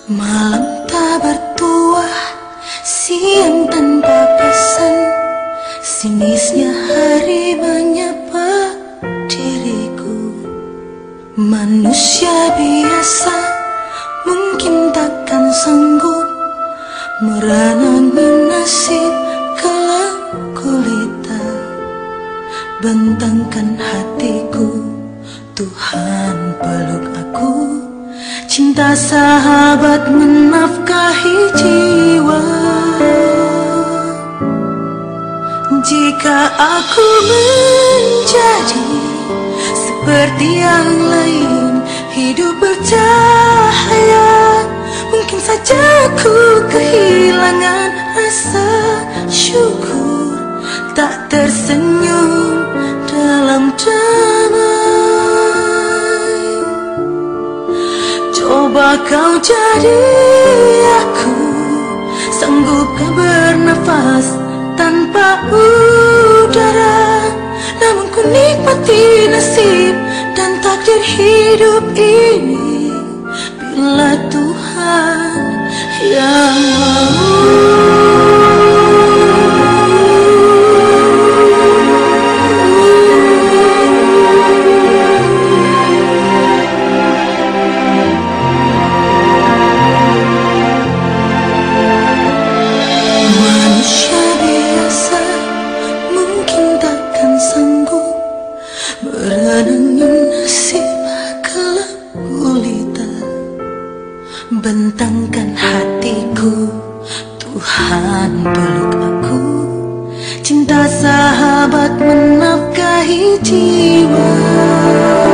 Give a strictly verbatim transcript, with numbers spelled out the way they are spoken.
Malam tak bertuah, siang tanpa pesan, sinisnya hari menyapa diriku. Manusia biasa mungkin takkan sanggup merenangi nasib kelam gulita. Bentangkan hatiku, Tuhan peluk aku. Cinta sahabat menafkahi jiwa. Jika aku menjadi seperti yang lain, hidup bercahaya, mungkin saja ku kehilangan rasa syukur, tak tersenyum dalam damai. Coba kau jadi aku, sanggupkah bernafas tanpa udara? Namun ku nikmati nasib dan takdir hidup ini, bila Tuhan yang mau. Merenangi nasib kelam gulita. Bentangkan hatiku, Tuhan peluk aku. Cinta sahabat menafkahi jiwa.